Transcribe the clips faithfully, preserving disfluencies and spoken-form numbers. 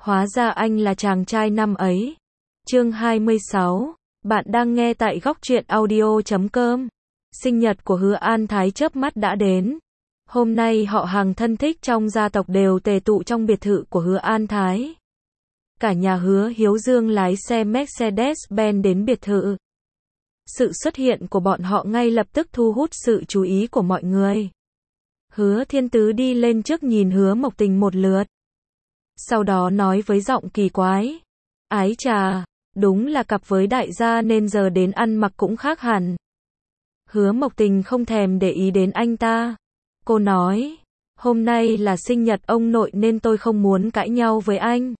Hóa ra anh là chàng trai năm ấy. Chương hai mươi sáu. Bạn đang nghe tại góc truyện audio chấm com. Sinh nhật của Hứa An Thái chớp mắt đã đến. Hôm nay họ hàng thân thích trong gia tộc đều tề tụ trong biệt thự của Hứa An Thái. Cả nhà Hứa Hiếu Dương lái xe Mercedes-Benz đến biệt thự. Sự xuất hiện của bọn họ ngay lập tức thu hút sự chú ý của mọi người. Hứa Thiên Tứ đi lên trước nhìn Hứa Mộc Tình một lượt. Sau đó nói với giọng kỳ quái. Ái chà, đúng là cặp với đại gia nên giờ đến ăn mặc cũng khác hẳn. Hứa Mộc Tình không thèm để ý đến anh ta. Cô nói, hôm nay là sinh nhật ông nội nên tôi không muốn cãi nhau với anh.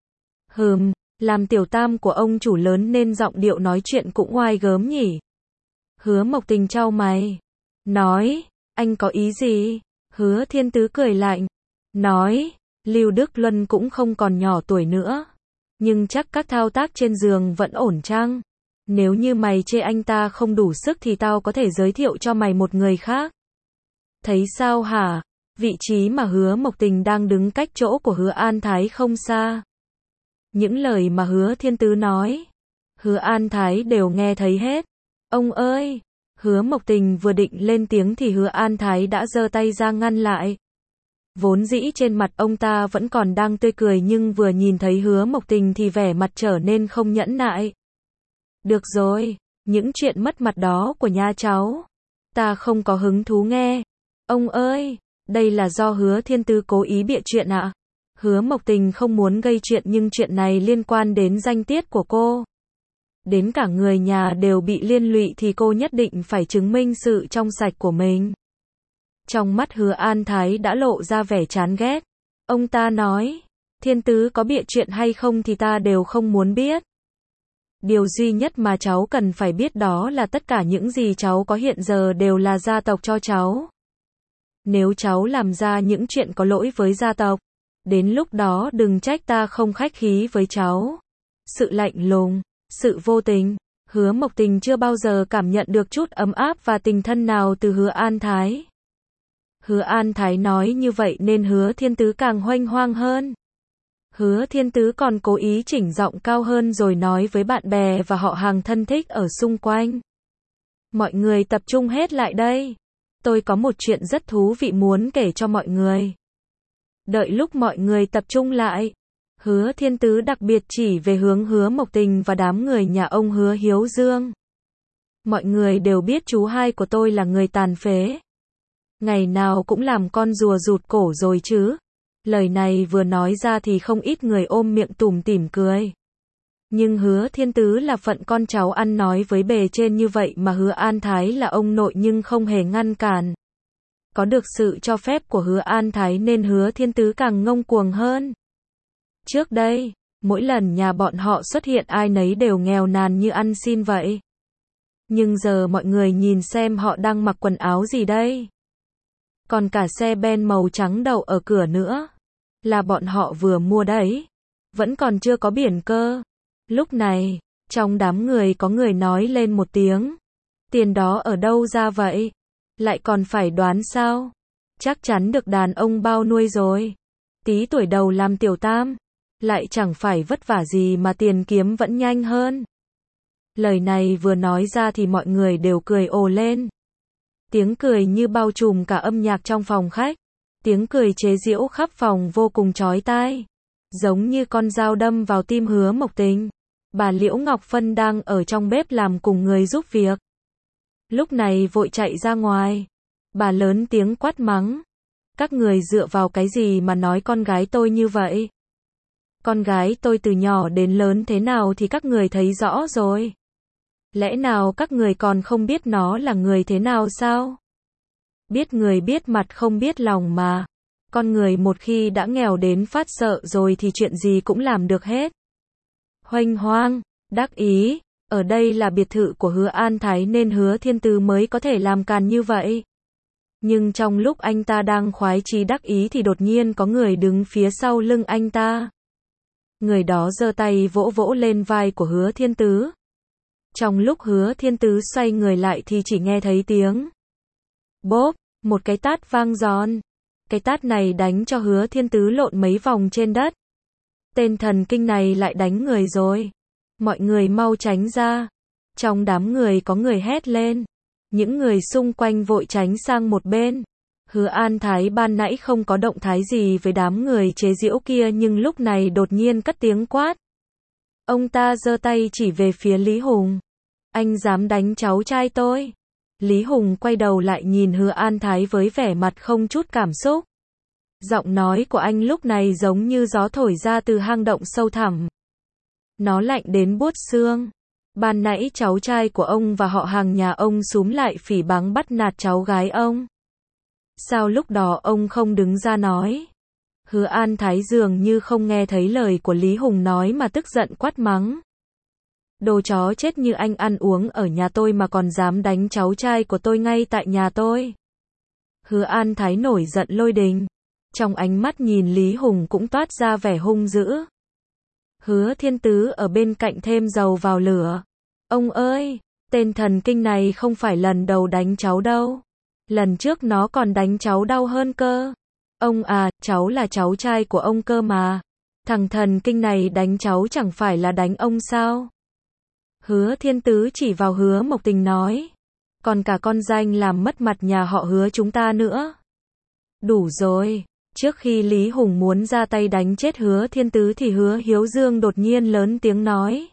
Hừm, làm tiểu tam của ông chủ lớn nên giọng điệu nói chuyện cũng oai gớm nhỉ. Hứa Mộc Tình chau mày. Nói, anh có ý gì? Hứa Thiên Tứ cười lạnh. Nói, Lưu Đức Luân cũng không còn nhỏ tuổi nữa. Nhưng chắc các thao tác trên giường vẫn ổn chăng? Nếu như mày chê anh ta không đủ sức thì tao có thể giới thiệu cho mày một người khác. Thấy sao hả? Vị trí mà Hứa Mộc Tình đang đứng cách chỗ của Hứa An Thái không xa. Những lời mà Hứa Thiên Tứ nói, Hứa An Thái đều nghe thấy hết. Ông ơi! Hứa Mộc Tình vừa định lên tiếng thì Hứa An Thái đã giơ tay ra ngăn lại. Vốn dĩ trên mặt ông ta vẫn còn đang tươi cười nhưng vừa nhìn thấy Hứa Mộc Tình thì vẻ mặt trở nên không nhẫn nại. Được rồi, những chuyện mất mặt đó của nhà cháu, ta không có hứng thú nghe. Ông ơi, đây là do Hứa Thiên Tứ cố ý bịa chuyện ạ. À? Hứa Mộc Tình không muốn gây chuyện nhưng chuyện này liên quan đến danh tiết của cô. Đến cả người nhà đều bị liên lụy thì cô nhất định phải chứng minh sự trong sạch của mình. Trong mắt Hứa An Thái đã lộ ra vẻ chán ghét. Ông ta nói, Thiên Tứ có bịa chuyện hay không thì ta đều không muốn biết. Điều duy nhất mà cháu cần phải biết đó là tất cả những gì cháu có hiện giờ đều là gia tộc cho cháu. Nếu cháu làm ra những chuyện có lỗi với gia tộc, đến lúc đó đừng trách ta không khách khí với cháu. Sự lạnh lùng, sự vô tình, Hứa Mộc Tình chưa bao giờ cảm nhận được chút ấm áp và tình thân nào từ Hứa An Thái. Hứa An Thái nói như vậy nên Hứa Thiên Tứ càng hoanh hoang hơn. Hứa Thiên Tứ còn cố ý chỉnh giọng cao hơn rồi nói với bạn bè và họ hàng thân thích ở xung quanh. Mọi người tập trung hết lại đây. Tôi có một chuyện rất thú vị muốn kể cho mọi người. Đợi lúc mọi người tập trung lại, Hứa Thiên Tứ đặc biệt chỉ về hướng Hứa Mộc Tình và đám người nhà ông Hứa Hiếu Dương. Mọi người đều biết chú hai của tôi là người tàn phế. Ngày nào cũng làm con rùa rụt cổ rồi chứ. Lời này vừa nói ra thì không ít người ôm miệng tủm tỉm cười. Nhưng Hứa Thiên Tứ là phận con cháu ăn nói với bề trên như vậy mà Hứa An Thái là ông nội nhưng không hề ngăn cản. Có được sự cho phép của Hứa An Thái nên Hứa Thiên Tứ càng ngông cuồng hơn. Trước đây, mỗi lần nhà bọn họ xuất hiện ai nấy đều nghèo nàn như ăn xin vậy. Nhưng giờ mọi người nhìn xem họ đang mặc quần áo gì đây. Còn cả xe ben màu trắng đậu ở cửa nữa. Là bọn họ vừa mua đấy. Vẫn còn chưa có biển cơ. Lúc này, trong đám người có người nói lên một tiếng. Tiền đó ở đâu ra vậy? Lại còn phải đoán sao? Chắc chắn được đàn ông bao nuôi rồi. Tí tuổi đầu làm tiểu tam. Lại chẳng phải vất vả gì mà tiền kiếm vẫn nhanh hơn. Lời này vừa nói ra thì mọi người đều cười ồ lên. Tiếng cười như bao trùm cả âm nhạc trong phòng khách. Tiếng cười chế giễu khắp phòng vô cùng chói tai. Giống như con dao đâm vào tim Hứa Mộc Tình. Bà Liễu Ngọc Phân đang ở trong bếp làm cùng người giúp việc. Lúc này vội chạy ra ngoài. Bà lớn tiếng quát mắng. Các người dựa vào cái gì mà nói con gái tôi như vậy? Con gái tôi từ nhỏ đến lớn thế nào thì các người thấy rõ rồi. Lẽ nào các người còn không biết nó là người thế nào sao? Biết người biết mặt không biết lòng mà. Con người một khi đã nghèo đến phát sợ rồi thì chuyện gì cũng làm được hết. Hoanh hoang, đắc ý, ở đây là biệt thự của Hứa An Thái nên Hứa Thiên Tứ mới có thể làm càn như vậy. Nhưng trong lúc anh ta đang khoái chí đắc ý thì đột nhiên có người đứng phía sau lưng anh ta. Người đó giơ tay vỗ vỗ lên vai của Hứa Thiên Tứ. Trong lúc Hứa Thiên Tứ xoay người lại thì chỉ nghe thấy tiếng bốp, một cái tát vang giòn. Cái tát này đánh cho Hứa Thiên Tứ lộn mấy vòng trên đất. tên thần kinh này lại đánh người rồi. Mọi người mau tránh ra. Trong đám người có người hét lên. Những người xung quanh vội tránh sang một bên. Hứa An Thái ban nãy không có động thái gì với đám người chế giễu kia nhưng lúc này đột nhiên cất tiếng quát. Ông ta giơ tay chỉ về phía Lý Hùng. Anh dám đánh cháu trai tôi? Lý Hùng quay đầu lại nhìn Hứa An Thái với vẻ mặt không chút cảm xúc. Giọng nói của anh lúc này giống như gió thổi ra từ hang động sâu thẳm. Nó lạnh đến buốt xương. Ban nãy cháu trai của ông và họ hàng nhà ông xúm lại phỉ báng bắt nạt cháu gái ông. Sao lúc đó ông không đứng ra nói? Hứa An Thái dường như không nghe thấy lời của Lý Hùng nói mà tức giận quát mắng. Đồ chó chết như anh ăn uống ở nhà tôi mà còn dám đánh cháu trai của tôi ngay tại nhà tôi. Hứa An Thái nổi giận lôi đình. Trong ánh mắt nhìn Lý Hùng cũng toát ra vẻ hung dữ. Hứa Thiên Tứ ở bên cạnh thêm dầu vào lửa. Ông ơi, tên thần kinh này không phải lần đầu đánh cháu đâu. Lần trước nó còn đánh cháu đau hơn cơ. Ông à, cháu là cháu trai của ông cơ mà. Thằng thần kinh này đánh cháu chẳng phải là đánh ông sao? Hứa Thiên Tứ chỉ vào Hứa Mộc Tình nói. Còn cả con danh làm mất mặt nhà họ Hứa chúng ta nữa. Đủ rồi. Trước khi Lý Hùng muốn ra tay đánh chết Hứa Thiên Tứ thì Hứa Hiếu Dương đột nhiên lớn tiếng nói.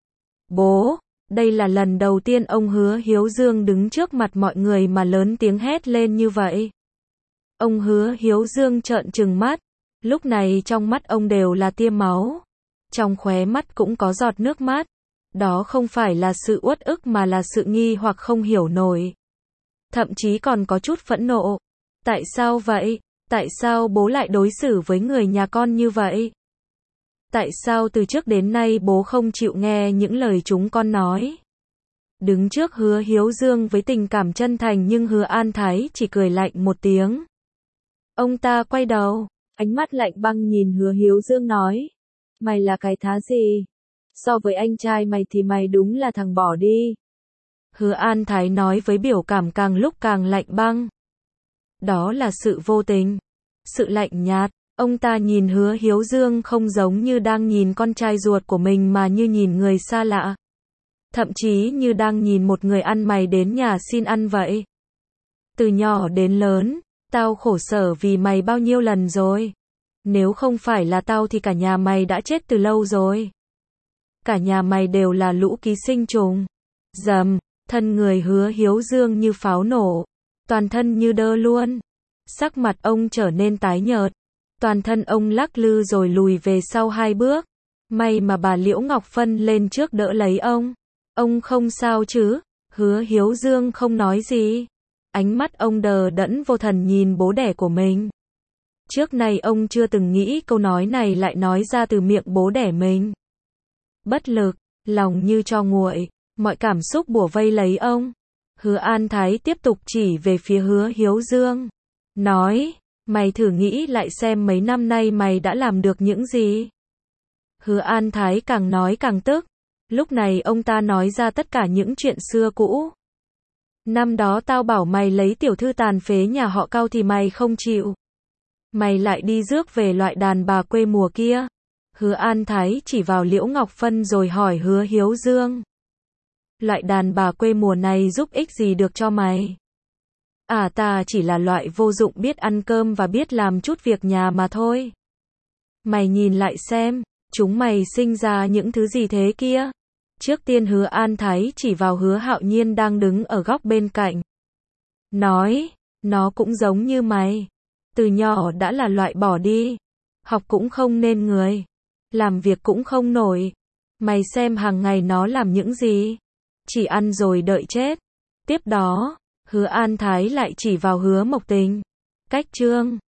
Bố, đây là lần đầu tiên ông Hứa Hiếu Dương đứng trước mặt mọi người mà lớn tiếng hét lên như vậy. Ông Hứa Hiếu Dương trợn trừng mắt. Lúc này trong mắt ông đều là tia máu. Trong khóe mắt cũng có giọt nước mắt. Đó không phải là sự uất ức mà là sự nghi hoặc không hiểu nổi. Thậm chí còn có chút phẫn nộ. Tại sao vậy? Tại sao bố lại đối xử với người nhà con như vậy? Tại sao từ trước đến nay bố không chịu nghe những lời chúng con nói? Đứng trước Hứa Hiếu Dương với tình cảm chân thành nhưng Hứa An Thái chỉ cười lạnh một tiếng. Ông ta quay đầu, ánh mắt lạnh băng nhìn Hứa Hiếu Dương nói. Mày là cái thá gì? So với anh trai mày thì mày đúng là thằng bỏ đi. Hứa An Thái nói với biểu cảm càng lúc càng lạnh băng. Đó là sự vô tình, sự lạnh nhạt. Ông ta nhìn Hứa Hiếu Dương không giống như đang nhìn con trai ruột của mình mà như nhìn người xa lạ. Thậm chí như đang nhìn một người ăn mày đến nhà xin ăn vậy. Từ nhỏ đến lớn, tao khổ sở vì mày bao nhiêu lần rồi. Nếu không phải là tao thì cả nhà mày đã chết từ lâu rồi. Cả nhà mày đều là lũ ký sinh trùng. Dầm, thân người Hứa Hiếu Dương như pháo nổ. Toàn thân như đơ luôn. Sắc mặt ông trở nên tái nhợt. Toàn thân ông lắc lư rồi lùi về sau hai bước. May mà bà Liễu Ngọc Phân lên trước đỡ lấy ông. Ông không sao chứ? Hứa Hiếu Dương không nói gì. Ánh mắt ông đờ đẫn vô thần nhìn bố đẻ của mình. Trước nay ông chưa từng nghĩ câu nói này lại nói ra từ miệng bố đẻ mình. Bất lực, lòng như tro nguội, mọi cảm xúc bủa vây lấy ông. Hứa An Thái tiếp tục chỉ về phía Hứa Hiếu Dương. Nói, mày thử nghĩ lại xem mấy năm nay mày đã làm được những gì. Hứa An Thái càng nói càng tức. Lúc này ông ta nói ra tất cả những chuyện xưa cũ. Năm đó tao bảo mày lấy tiểu thư tàn phế nhà họ Cao thì mày không chịu. Mày lại đi rước về loại đàn bà quê mùa kia. Hứa An Thái chỉ vào Liễu Ngọc Phân rồi hỏi Hứa Hiếu Dương. Loại đàn bà quê mùa này giúp ích gì được cho mày? À ta chỉ là loại vô dụng biết ăn cơm và biết làm chút việc nhà mà thôi. Mày nhìn lại xem, chúng mày sinh ra những thứ gì thế kia? Trước tiên Hứa An Thái chỉ vào Hứa Hạo Nhiên đang đứng ở góc bên cạnh. Nói, nó cũng giống như mày. Từ nhỏ đã là loại bỏ đi. Học cũng không nên người. Làm việc cũng không nổi. Mày xem hàng ngày nó làm những gì? Chỉ ăn rồi đợi chết. Tiếp đó, Hứa An Thái lại chỉ vào Hứa Mộc Tình. Cách chương